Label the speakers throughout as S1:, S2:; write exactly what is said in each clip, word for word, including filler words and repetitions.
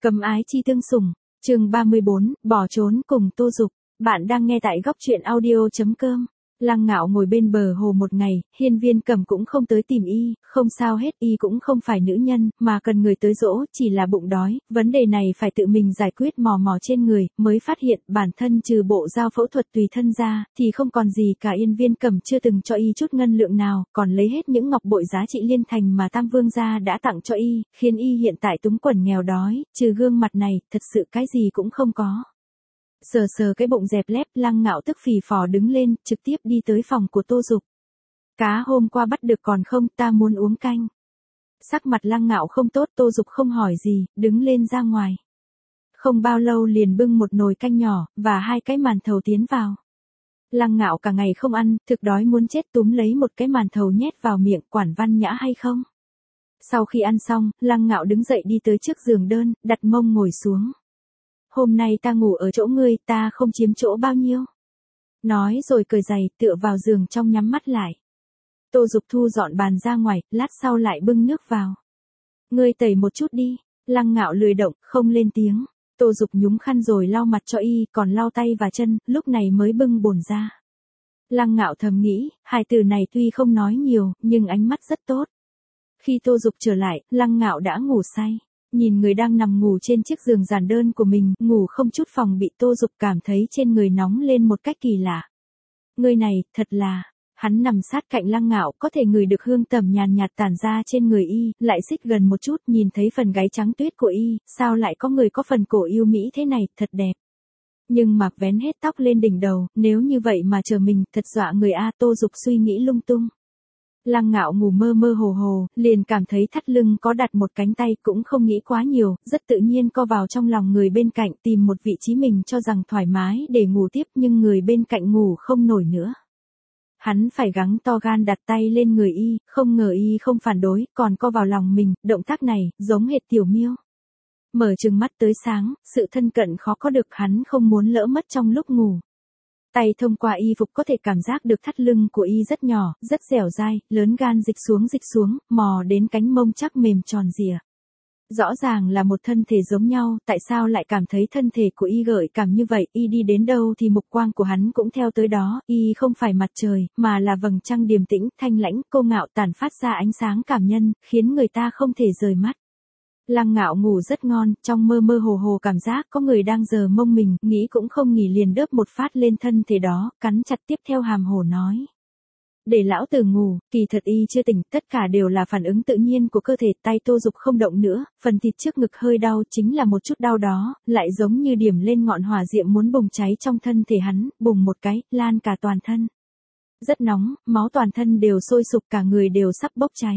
S1: Cấm ái chi tương sủng, chương ba mươi bốn, bỏ trốn cùng Tô Dục. Bạn đang nghe tại góc truyện audio chấm com. Lăng Ngạo ngồi bên bờ hồ một ngày, Hiên Viên Cẩm cũng không tới tìm y, không sao hết, y cũng không phải nữ nhân, mà cần người tới dỗ, chỉ là bụng đói, vấn đề này phải tự mình giải quyết. Mò mò trên người, mới phát hiện bản thân trừ bộ dao phẫu thuật tùy thân ra, thì không còn gì cả. Hiên Viên Cẩm chưa từng cho y chút ngân lượng nào, còn lấy hết những ngọc bội giá trị liên thành mà Tam Vương gia đã tặng cho y, khiến y hiện tại túng quẫn nghèo đói, trừ gương mặt này, thật sự cái gì cũng không có. Sờ sờ cái bụng dẹp lép, Lăng Ngạo tức phì phò đứng lên, trực tiếp đi tới phòng của Tô Dục. Cá hôm qua bắt được còn không, ta muốn uống canh. Sắc mặt Lăng Ngạo không tốt, Tô Dục không hỏi gì, đứng lên ra ngoài. Không bao lâu liền bưng một nồi canh nhỏ, và hai cái màn thầu tiến vào. Lăng Ngạo cả ngày không ăn, thực đói muốn chết, túm lấy một cái màn thầu nhét vào miệng. Quản văn nhã hay không? Sau khi ăn xong, Lăng Ngạo đứng dậy đi tới trước giường đơn, đặt mông ngồi xuống. Hôm nay ta ngủ ở chỗ ngươi, ta không chiếm chỗ bao nhiêu. Nói rồi cởi giày, tựa vào giường trong nhắm mắt lại. Tô Dục thu dọn bàn ra ngoài, lát sau lại bưng nước vào. Ngươi tẩy một chút đi. Lăng Ngạo lười động, không lên tiếng. Tô Dục nhúng khăn rồi lau mặt cho y, còn lau tay và chân, lúc này mới bưng bồn ra. Lăng Ngạo thầm nghĩ, hai từ này tuy không nói nhiều, nhưng ánh mắt rất tốt. Khi Tô Dục trở lại, Lăng Ngạo đã ngủ say. Nhìn người đang nằm ngủ trên chiếc giường giản đơn của mình, ngủ không chút phòng bị, Tô Dục cảm thấy trên người nóng lên một cách kỳ lạ. Người này, thật là, hắn nằm sát cạnh Lăng Ngạo, có thể ngửi được hương tẩm nhàn nhạt tản ra trên người y, lại xích gần một chút, nhìn thấy phần gáy trắng tuyết của y, sao lại có người có phần cổ yêu mỹ thế này, thật đẹp. Nhưng mặc vén hết tóc lên đỉnh đầu, nếu như vậy mà chờ mình, thật dọa người a. Tô Dục suy nghĩ lung tung. Lăng Ngạo ngủ mơ mơ hồ hồ, liền cảm thấy thắt lưng có đặt một cánh tay, cũng không nghĩ quá nhiều, rất tự nhiên co vào trong lòng người bên cạnh, tìm một vị trí mình cho rằng thoải mái để ngủ tiếp, nhưng người bên cạnh ngủ không nổi nữa. Hắn phải gắng to gan đặt tay lên người y, không ngờ y không phản đối, còn co vào lòng mình, động tác này, giống hệt tiểu miêu. Mở trừng mắt tới sáng, sự thân cận khó có được, hắn không muốn lỡ mất trong lúc ngủ. Tay thông qua y phục có thể cảm giác được thắt lưng của y rất nhỏ, rất dẻo dai, lớn gan dịch xuống dịch xuống, mò đến cánh mông chắc mềm tròn rìa. Rõ ràng là một thân thể giống nhau, tại sao lại cảm thấy thân thể của y gợi cảm như vậy? Y đi đến đâu thì mục quang của hắn cũng theo tới đó, y không phải mặt trời, mà là vầng trăng điềm tĩnh, thanh lãnh, cô ngạo tản phát ra ánh sáng cảm nhân, khiến người ta không thể rời mắt. Lăng Ngạo ngủ rất ngon, trong mơ mơ hồ hồ cảm giác có người đang giở mông mình, nghĩ cũng không nghỉ liền đớp một phát lên thân thể đó, cắn chặt, tiếp theo hàm hồ nói. Để lão tử ngủ, kỳ thật y chưa tỉnh, tất cả đều là phản ứng tự nhiên của cơ thể. Tay Tô Dục không động nữa, phần thịt trước ngực hơi đau, chính là một chút đau đó, lại giống như điểm lên ngọn hỏa diệm muốn bùng cháy trong thân thể hắn, bùng một cái, lan cả toàn thân. Rất nóng, máu toàn thân đều sôi sục, cả người đều sắp bốc cháy.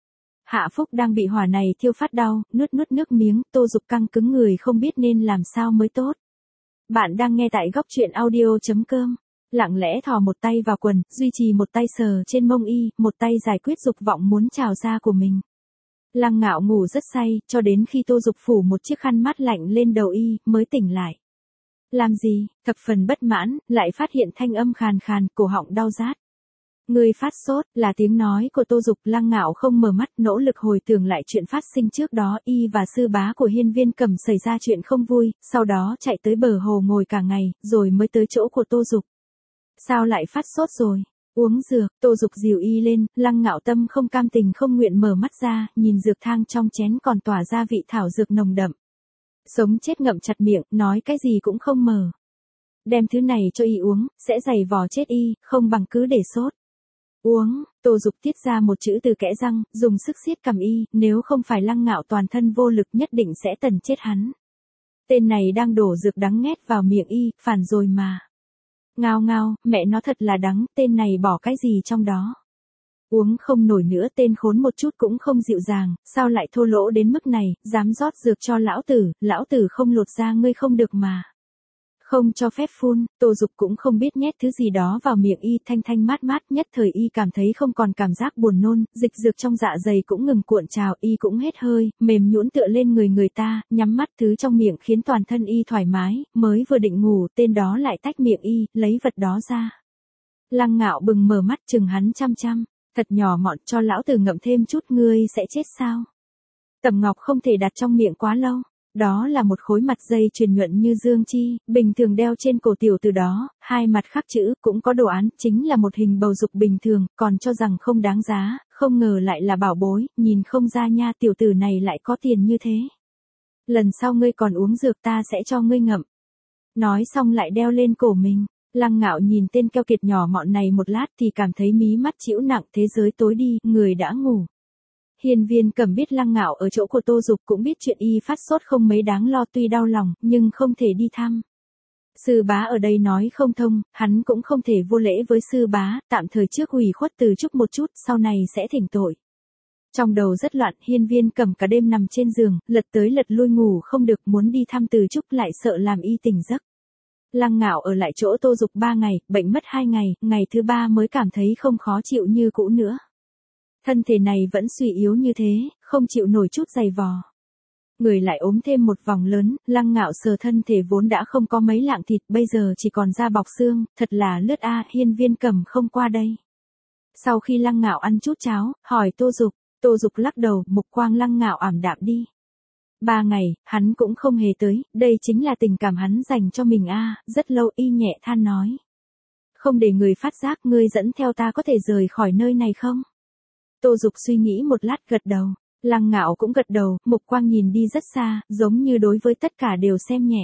S1: Hạ Phúc đang bị hỏa này thiêu phát đau, nuốt nuốt nước miếng, Tô Dục căng cứng người không biết nên làm sao mới tốt. Bạn đang nghe tại góc truyện audio chấm com. Lặng lẽ thò một tay vào quần, duy trì một tay sờ trên mông y, một tay giải quyết dục vọng muốn trào ra của mình. Lăng Ngạo ngủ rất say, cho đến khi Tô Dục phủ một chiếc khăn mát lạnh lên đầu y, mới tỉnh lại. Làm gì? Thập phần bất mãn, lại phát hiện thanh âm khàn khàn, cổ họng đau rát. Ngươi phát sốt, là tiếng nói của Tô Dục. Lăng Ngạo không mở mắt, nỗ lực hồi tưởng lại chuyện phát sinh trước đó, y và sư bá của Hiên Viên Cẩm xảy ra chuyện không vui, sau đó chạy tới bờ hồ ngồi cả ngày, rồi mới tới chỗ của Tô Dục. Sao lại phát sốt rồi? Uống dược. Tô Dục dìu y lên, Lăng Ngạo tâm không cam tình không nguyện mở mắt ra, nhìn dược thang trong chén còn tỏa ra vị thảo dược nồng đậm. Sống chết ngậm chặt miệng, nói cái gì cũng không mở. Đem thứ này cho y uống, sẽ giày vò chết y, không bằng cứ để sốt. Uống. Tô Dục tiết ra một chữ từ kẽ răng, dùng sức siết cằm y, nếu không phải Lăng Ngạo toàn thân vô lực nhất định sẽ tần chết hắn. Tên này đang đổ dược đắng nghét vào miệng y, phản rồi mà. Ngao ngao, mẹ nó thật là đắng, tên này bỏ cái gì trong đó. Uống không nổi nữa, tên khốn một chút cũng không dịu dàng, sao lại thô lỗ đến mức này, dám rót dược cho lão tử, lão tử không lột ra ngươi không được mà. Không cho phép phun. Tô Dục cũng không biết nhét thứ gì đó vào miệng y, thanh thanh mát mát, nhất thời y cảm thấy không còn cảm giác buồn nôn, dịch dược trong dạ dày cũng ngừng cuộn trào, y cũng hết hơi, mềm nhũn tựa lên người người ta, nhắm mắt, thứ trong miệng khiến toàn thân y thoải mái, mới vừa định ngủ, tên đó lại tách miệng y, lấy vật đó ra. Lăng Ngạo bừng mở mắt chừng hắn chăm chăm, thật nhỏ mọn, cho lão tử ngậm thêm chút, ngươi sẽ chết sao? Tầm ngọc không thể đặt trong miệng quá lâu. Đó là một khối mặt dây chuyền nhuận như dương chi, bình thường đeo trên cổ tiểu từ đó, hai mặt khắc chữ, cũng có đồ án, chính là một hình bầu dục bình thường, còn cho rằng không đáng giá, không ngờ lại là bảo bối, nhìn không ra nha, tiểu tử này lại có tiền như thế. Lần sau ngươi còn uống dược ta sẽ cho ngươi ngậm. Nói xong lại đeo lên cổ mình. Lăng Ngạo nhìn tên keo kiệt nhỏ mọn này một lát thì cảm thấy mí mắt chịu nặng, thế giới tối đi, người đã ngủ. Hiên Viên Cẩm biết Lăng Ngạo ở chỗ của Tô Dục, cũng biết chuyện y phát sốt không mấy đáng lo, tuy đau lòng, nhưng không thể đi thăm. Sư bá ở đây nói không thông, hắn cũng không thể vô lễ với sư bá, tạm thời trước ủy khuất Từ Trúc một chút, sau này sẽ thỉnh tội. Trong đầu rất loạn, Hiên Viên Cẩm cả đêm nằm trên giường, lật tới lật lui ngủ không được, muốn đi thăm Từ Trúc lại sợ làm y tỉnh giấc. Lăng Ngạo ở lại chỗ Tô Dục ba ngày, bệnh mất hai ngày, ngày thứ ba mới cảm thấy không khó chịu như cũ nữa. Thân thể này vẫn suy yếu như thế, không chịu nổi chút giày vò. Người lại ốm thêm một vòng lớn, Lăng Ngạo sờ thân thể vốn đã không có mấy lạng thịt, bây giờ chỉ còn da bọc xương, thật là lướt a. Hiên Viên Cẩm không qua đây. Sau khi Lăng Ngạo ăn chút cháo, hỏi Tô Dục, Tô Dục lắc đầu, mục quang Lăng Ngạo ảm đạm đi. Ba ngày, hắn cũng không hề tới, đây chính là tình cảm hắn dành cho mình a. Rất lâu y nhẹ than nói. Không để người phát giác, ngươi dẫn theo ta có thể rời khỏi nơi này không? Tô Dục suy nghĩ một lát gật đầu. Lăng Ngạo cũng gật đầu, mục quang nhìn đi rất xa, giống như đối với tất cả đều xem nhẹ.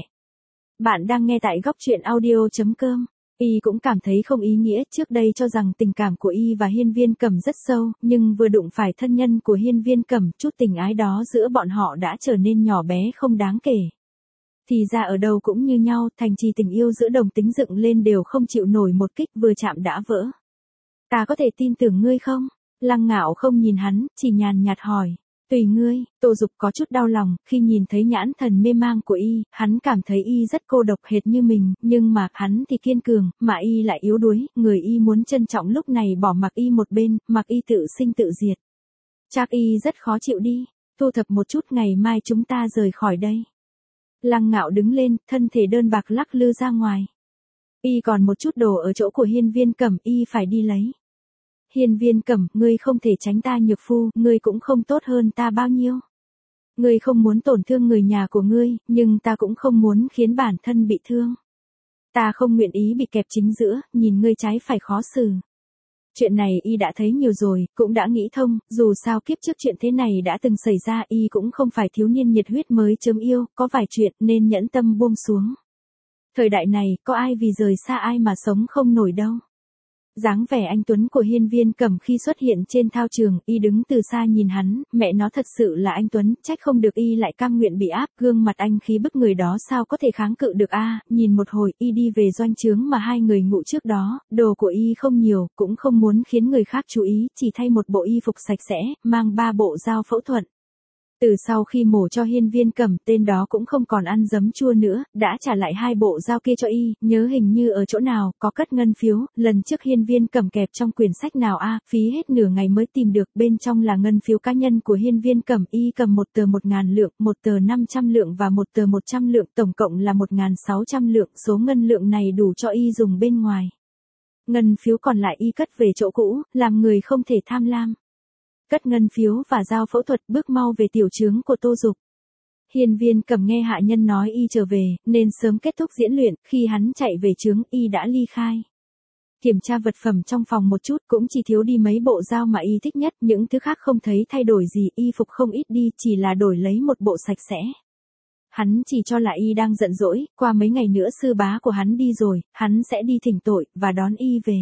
S1: Bạn đang nghe tại góc truyện audio chấm com. Y cũng cảm thấy không ý nghĩa, trước đây cho rằng tình cảm của Y và Hiên Viên Cẩm rất sâu, nhưng vừa đụng phải thân nhân của Hiên Viên Cẩm, chút tình ái đó giữa bọn họ đã trở nên nhỏ bé không đáng kể. Thì ra ở đâu cũng như nhau, thành trì tình yêu giữa đồng tính dựng lên đều không chịu nổi một kích vừa chạm đã vỡ. Ta có thể tin tưởng ngươi không? Lăng Ngạo không nhìn hắn, chỉ nhàn nhạt hỏi. Tùy ngươi. Tô Dục có chút đau lòng, khi nhìn thấy nhãn thần mê mang của y, hắn cảm thấy y rất cô độc hệt như mình, nhưng mà hắn thì kiên cường, mà y lại yếu đuối, người y muốn trân trọng lúc này bỏ mặc y một bên, mặc y tự sinh tự diệt. Chắc y rất khó chịu đi, thu thập một chút ngày mai chúng ta rời khỏi đây. Lăng Ngạo đứng lên, thân thể đơn bạc lắc lư ra ngoài. Y còn một chút đồ ở chỗ của Hiên Viên Cẩm, y phải đi lấy. Hiên Viên Cẩm, ngươi không thể tránh ta nhược phu, ngươi cũng không tốt hơn ta bao nhiêu. Ngươi không muốn tổn thương người nhà của ngươi, nhưng ta cũng không muốn khiến bản thân bị thương. Ta không nguyện ý bị kẹp chính giữa, nhìn ngươi trái phải khó xử. Chuyện này y đã thấy nhiều rồi, cũng đã nghĩ thông, dù sao kiếp trước chuyện thế này đã từng xảy ra, y cũng không phải thiếu niên nhiệt huyết mới chớm yêu, có vài chuyện nên nhẫn tâm buông xuống. Thời đại này, có ai vì rời xa ai mà sống không nổi đâu. Dáng vẻ anh tuấn của Hiên Viên Cẩm khi xuất hiện trên thao trường, y đứng từ xa nhìn hắn, mẹ nó thật sự là anh tuấn, trách không được y lại cam nguyện bị áp, gương mặt anh khí bức người đó sao có thể kháng cự được a. Nhìn một hồi, y đi về doanh trướng mà hai người ngủ trước đó, đồ của y không nhiều, cũng không muốn khiến người khác chú ý, chỉ thay một bộ y phục sạch sẽ, mang ba bộ dao phẫu thuật. Từ sau khi mổ cho Hiên Viên Cẩm, tên đó cũng không còn ăn giấm chua nữa, đã trả lại hai bộ dao kia cho y, nhớ hình như ở chỗ nào, có cất ngân phiếu, lần trước Hiên Viên Cẩm kẹp trong quyển sách nào a, phí hết nửa ngày mới tìm được, bên trong là ngân phiếu cá nhân của Hiên Viên Cẩm, y cầm một tờ một ngàn lượng, một tờ năm trăm lượng và một tờ một trăm lượng, tổng cộng là một ngàn sáu trăm lượng, số ngân lượng này đủ cho y dùng bên ngoài. Ngân phiếu còn lại y cất về chỗ cũ, làm người không thể tham lam. Cất ngân phiếu và dao phẫu thuật, bước mau về tiểu trướng của Tô Dục. Hiên Viên Cẩm nghe hạ nhân nói y trở về, nên sớm kết thúc diễn luyện, khi hắn chạy về trướng y đã ly khai. Kiểm tra vật phẩm trong phòng một chút, cũng chỉ thiếu đi mấy bộ dao mà y thích nhất, những thứ khác không thấy thay đổi gì, y phục không ít đi, chỉ là đổi lấy một bộ sạch sẽ. Hắn chỉ cho là y đang giận dỗi, qua mấy ngày nữa sư bá của hắn đi rồi, hắn sẽ đi thỉnh tội, và đón y về.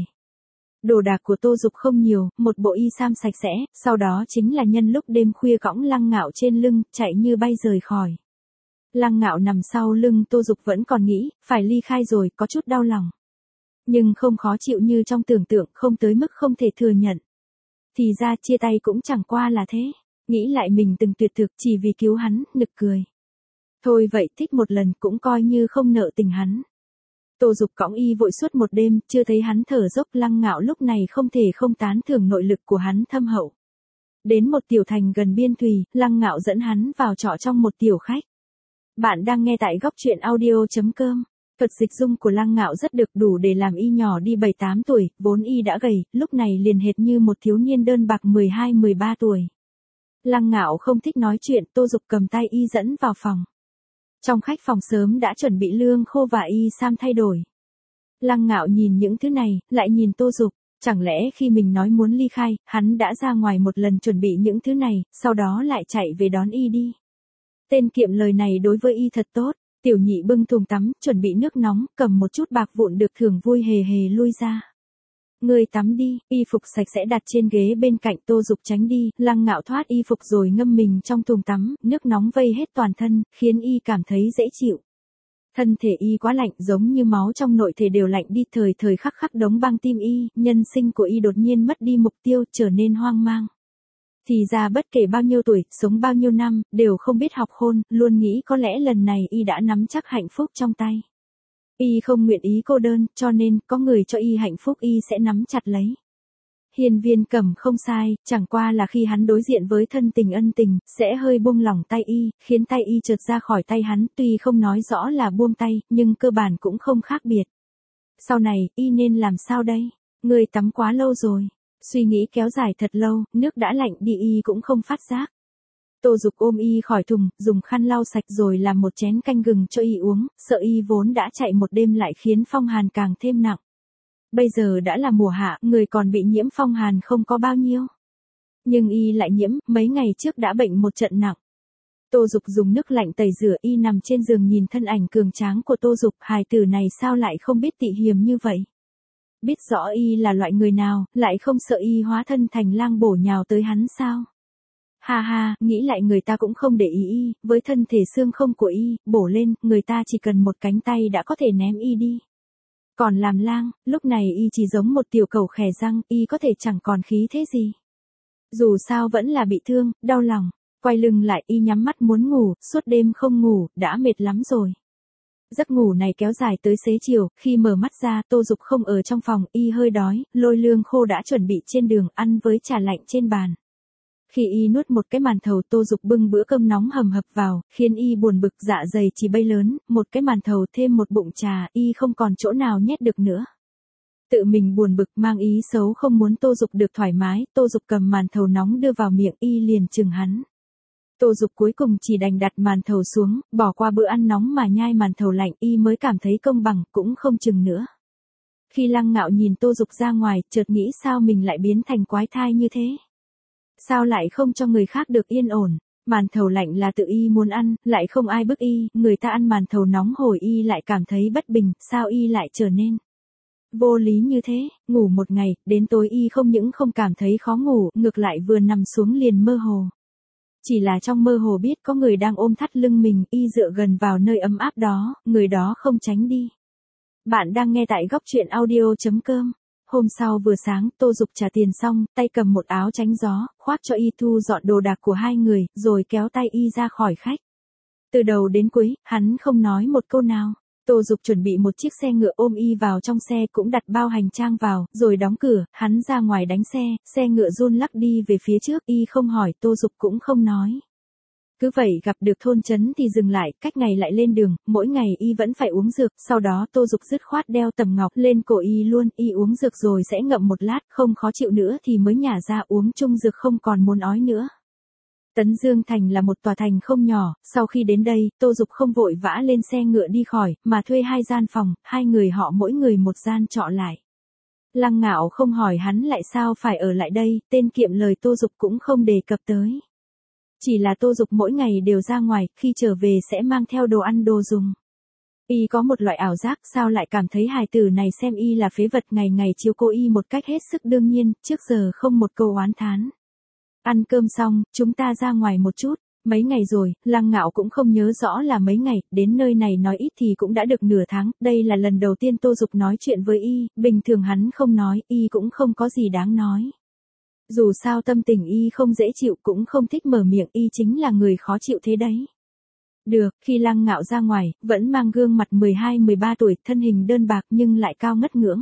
S1: Đồ đạc của Tô Dục không nhiều, một bộ y sam sạch sẽ, sau đó chính là nhân lúc đêm khuya cõng Lăng Ngạo trên lưng, chạy như bay rời khỏi. Lăng Ngạo nằm sau lưng Tô Dục vẫn còn nghĩ, phải ly khai rồi, có chút đau lòng. Nhưng không khó chịu như trong tưởng tượng, không tới mức không thể thừa nhận. Thì ra chia tay cũng chẳng qua là thế. Nghĩ lại mình từng tuyệt thực chỉ vì cứu hắn, nực cười. Thôi vậy, thích một lần cũng coi như không nợ tình hắn. Tô Dục cõng y vội suốt một đêm, chưa thấy hắn thở dốc. Lăng Ngạo lúc này không thể không tán thưởng nội lực của hắn thâm hậu. Đến một tiểu thành gần biên thùy, Lăng Ngạo dẫn hắn vào trọ trong một tiểu khách. Bạn đang nghe tại góc truyện audio chấm com. Thuật dịch dung của Lăng Ngạo rất được, đủ để làm y nhỏ đi bảy tám tuổi, vốn y đã gầy, lúc này liền hệt như một thiếu niên đơn bạc mười hai mười ba tuổi. Lăng Ngạo không thích nói chuyện, Tô Dục cầm tay y dẫn vào phòng. Trong khách phòng sớm đã chuẩn bị lương khô và y sam thay đổi. Lăng Ngạo nhìn những thứ này, lại nhìn Tô Dục. Chẳng lẽ khi mình nói muốn ly khai, hắn đã ra ngoài một lần chuẩn bị những thứ này, sau đó lại chạy về đón y đi. Tên kiệm lời này đối với y thật tốt. Tiểu nhị bưng thùng tắm, chuẩn bị nước nóng, cầm một chút bạc vụn được thưởng vui hề hề lui ra. Người tắm đi, y phục sạch sẽ đặt trên ghế bên cạnh. Tô Dục tránh đi, Lăng Ngạo thoát y phục rồi ngâm mình trong thùng tắm, nước nóng vây hết toàn thân, khiến y cảm thấy dễ chịu. Thân thể y quá lạnh, giống như máu trong nội thể đều lạnh đi, thời thời khắc khắc đóng băng tim y, nhân sinh của y đột nhiên mất đi mục tiêu, trở nên hoang mang. Thì ra bất kể bao nhiêu tuổi, sống bao nhiêu năm, đều không biết học khôn, luôn nghĩ có lẽ lần này y đã nắm chắc hạnh phúc trong tay. Y không nguyện ý cô đơn, cho nên, có người cho y hạnh phúc y sẽ nắm chặt lấy. Hiên Viên Cẩm không sai, chẳng qua là khi hắn đối diện với thân tình ân tình, sẽ hơi buông lỏng tay y, khiến tay y trượt ra khỏi tay hắn, tuy không nói rõ là buông tay, nhưng cơ bản cũng không khác biệt. Sau này, y nên làm sao đây? Người tắm quá lâu rồi. Suy nghĩ kéo dài thật lâu, nước đã lạnh đi y cũng không phát giác. Tô Dục ôm y khỏi thùng, dùng khăn lau sạch rồi làm một chén canh gừng cho y uống, sợ y vốn đã chạy một đêm lại khiến phong hàn càng thêm nặng. Bây giờ đã là mùa hạ, người còn bị nhiễm phong hàn không có bao nhiêu. Nhưng y lại nhiễm, mấy ngày trước đã bệnh một trận nặng. Tô Dục dùng nước lạnh tẩy rửa y nằm trên giường nhìn thân ảnh cường tráng của Tô Dục, hài tử này sao lại không biết tị hiềm như vậy. Biết rõ y là loại người nào, lại không sợ y hóa thân thành lang bổ nhào tới hắn sao. Ha ha, nghĩ lại người ta cũng không để ý y, với thân thể xương không của y, bổ lên, người ta chỉ cần một cánh tay đã có thể ném y đi. Còn làm lang, lúc này y chỉ giống một tiểu cẩu khè răng, y có thể chẳng còn khí thế gì. Dù sao vẫn là bị thương, đau lòng, quay lưng lại y nhắm mắt muốn ngủ, suốt đêm không ngủ, đã mệt lắm rồi. Giấc ngủ này kéo dài tới xế chiều, khi mở mắt ra, Tô Dục không ở trong phòng, y hơi đói, lôi lương khô đã chuẩn bị trên đường, ăn với trà lạnh trên bàn. Khi y nuốt một cái màn thầu, Tô Dục bưng bữa cơm nóng hầm hập vào, khiến y buồn bực, dạ dày chỉ bay lớn, một cái màn thầu thêm một bụng trà, y không còn chỗ nào nhét được nữa. Tự mình buồn bực, mang ý xấu không muốn Tô Dục được thoải mái, Tô Dục cầm màn thầu nóng đưa vào miệng, y liền chừng hắn. Tô Dục cuối cùng chỉ đành đặt màn thầu xuống, bỏ qua bữa ăn nóng mà nhai màn thầu lạnh, y mới cảm thấy công bằng, cũng không chừng nữa. Khi Lăng Ngạo nhìn Tô Dục ra ngoài, chợt nghĩ sao mình lại biến thành quái thai như thế. Sao lại không cho người khác được yên ổn, màn thầu lạnh là tự y muốn ăn, lại không ai bức y, người ta ăn màn thầu nóng hồi y lại cảm thấy bất bình, sao y lại trở nên vô lý như thế. Ngủ một ngày, đến tối y không những không cảm thấy khó ngủ, ngược lại vừa nằm xuống liền mơ hồ. Chỉ là trong mơ hồ biết có người đang ôm thắt lưng mình, y dựa gần vào nơi ấm áp đó, người đó không tránh đi. Bạn đang nghe tại góc truyện audio chấm com. Hôm sau vừa sáng, Tô Dục trả tiền xong, tay cầm một áo tránh gió, khoác cho y thu dọn đồ đạc của hai người, rồi kéo tay y ra khỏi khách. Từ đầu đến cuối, hắn không nói một câu nào. Tô Dục chuẩn bị một chiếc xe ngựa ôm y vào trong xe, cũng đặt bao hành trang vào, rồi đóng cửa, hắn ra ngoài đánh xe, xe ngựa run lắc đi về phía trước, y không hỏi, Tô Dục cũng không nói. Cứ vậy gặp được thôn trấn thì dừng lại, cách ngày lại lên đường, mỗi ngày y vẫn phải uống dược, sau đó Tô Dục dứt khoát đeo tầm ngọc lên cổ y luôn, y uống dược rồi sẽ ngậm một lát, không khó chịu nữa thì mới nhả ra uống chung dược không còn muốn ói nữa. Tấn Dương Thành là một tòa thành không nhỏ, sau khi đến đây, Tô Dục không vội vã lên xe ngựa đi khỏi, mà thuê hai gian phòng, hai người họ mỗi người một gian trọ lại. Lăng Ngạo không hỏi hắn lại sao phải ở lại đây, tên kiệm lời Tô Dục cũng không đề cập tới. Chỉ là Tô Dục mỗi ngày đều ra ngoài, khi trở về sẽ mang theo đồ ăn đồ dùng. Y có một loại ảo giác, sao lại cảm thấy hài tử này xem y là phế vật, ngày ngày chiếu cố y một cách hết sức đương nhiên, trước giờ không một câu oán thán. Ăn cơm xong, chúng ta ra ngoài một chút. Mấy ngày rồi, Lăng Ngạo cũng không nhớ rõ là mấy ngày, đến nơi này nói ít thì cũng đã được nửa tháng, đây là lần đầu tiên Tô Dục nói chuyện với y, bình thường hắn không nói, y cũng không có gì đáng nói. Dù sao tâm tình y không dễ chịu, cũng không thích mở miệng, y chính là người khó chịu thế đấy. Được, khi Lăng Ngạo ra ngoài, vẫn mang gương mặt mười hai mười ba tuổi, thân hình đơn bạc nhưng lại cao ngất ngưỡng.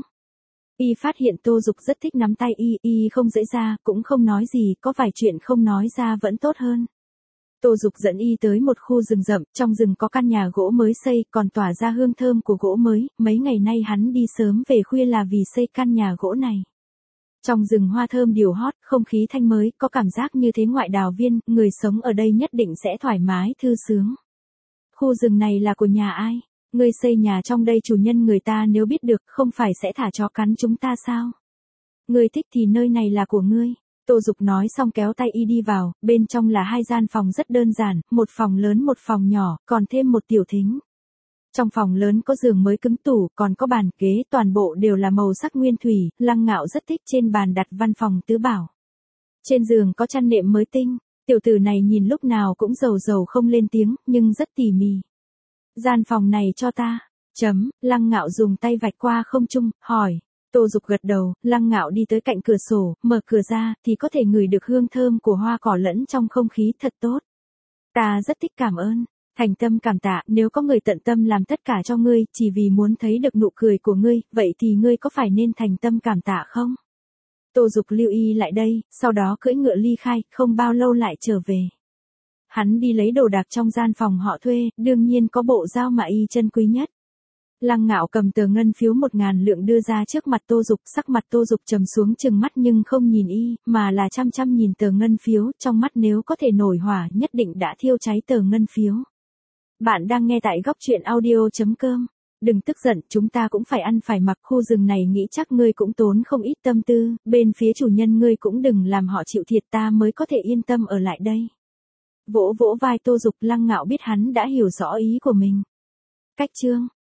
S1: Y phát hiện Tô Dục rất thích nắm tay y, y không dễ ra, cũng không nói gì, có vài chuyện không nói ra vẫn tốt hơn. Tô Dục dẫn y tới một khu rừng rậm, trong rừng có căn nhà gỗ mới xây, còn tỏa ra hương thơm của gỗ mới, mấy ngày nay hắn đi sớm về khuya là vì xây căn nhà gỗ này. Trong rừng hoa thơm điều hót, không khí thanh mới, có cảm giác như thế ngoại đào viên, người sống ở đây nhất định sẽ thoải mái thư sướng. khu rừng này là của nhà ai? Ngươi xây nhà trong đây chủ nhân người ta nếu biết được không phải sẽ thả chó cắn chúng ta sao? Ngươi thích thì nơi này là của ngươi. Tô Dục nói xong kéo tay y đi vào, bên trong là hai gian phòng rất đơn giản, một phòng lớn một phòng nhỏ, còn thêm một tiểu thính. Trong phòng lớn có giường mới cứng tủ, còn có bàn ghế, toàn bộ đều là màu sắc nguyên thủy, Lăng Ngạo rất thích trên bàn đặt văn phòng tứ bảo. Trên giường có chăn nệm mới tinh, tiểu tử này nhìn lúc nào cũng rầu rầu không lên tiếng, nhưng rất tỉ mỉ. Gian phòng này cho ta, chấm, Lăng Ngạo dùng tay vạch qua không trung, hỏi. Tô Dục gật đầu, Lăng Ngạo đi tới cạnh cửa sổ, mở cửa ra, thì có thể ngửi được hương thơm của hoa cỏ lẫn trong không khí thật tốt. Ta rất thích cảm ơn, thành tâm cảm tạ, nếu có người tận tâm làm tất cả cho ngươi, chỉ vì muốn thấy được nụ cười của ngươi, vậy thì ngươi có phải nên thành tâm cảm tạ không? Tô Dục lưu y lại đây, sau đó cưỡi ngựa ly khai, không bao lâu lại trở về. Hắn đi lấy đồ đạc trong gian phòng họ thuê, đương nhiên có bộ dao mà y chân quý nhất. Lăng Ngạo cầm tờ ngân phiếu một ngàn lượng đưa ra trước mặt Tô Dục, sắc mặt Tô Dục trầm xuống chừng mắt nhưng không nhìn y, mà là chăm chăm nhìn tờ ngân phiếu, trong mắt nếu có thể nổi hỏa nhất định đã thiêu cháy tờ ngân phiếu. Bạn đang nghe tại góc truyện audio chấm com. Đừng tức giận, chúng ta cũng phải ăn phải mặc, khu rừng này nghĩ chắc ngươi cũng tốn không ít tâm tư, bên phía chủ nhân ngươi cũng đừng làm họ chịu thiệt, ta mới có thể yên tâm ở lại đây. Vỗ vỗ vai Tô Dục, Lăng Ngạo biết hắn đã hiểu rõ ý của mình. Cách chương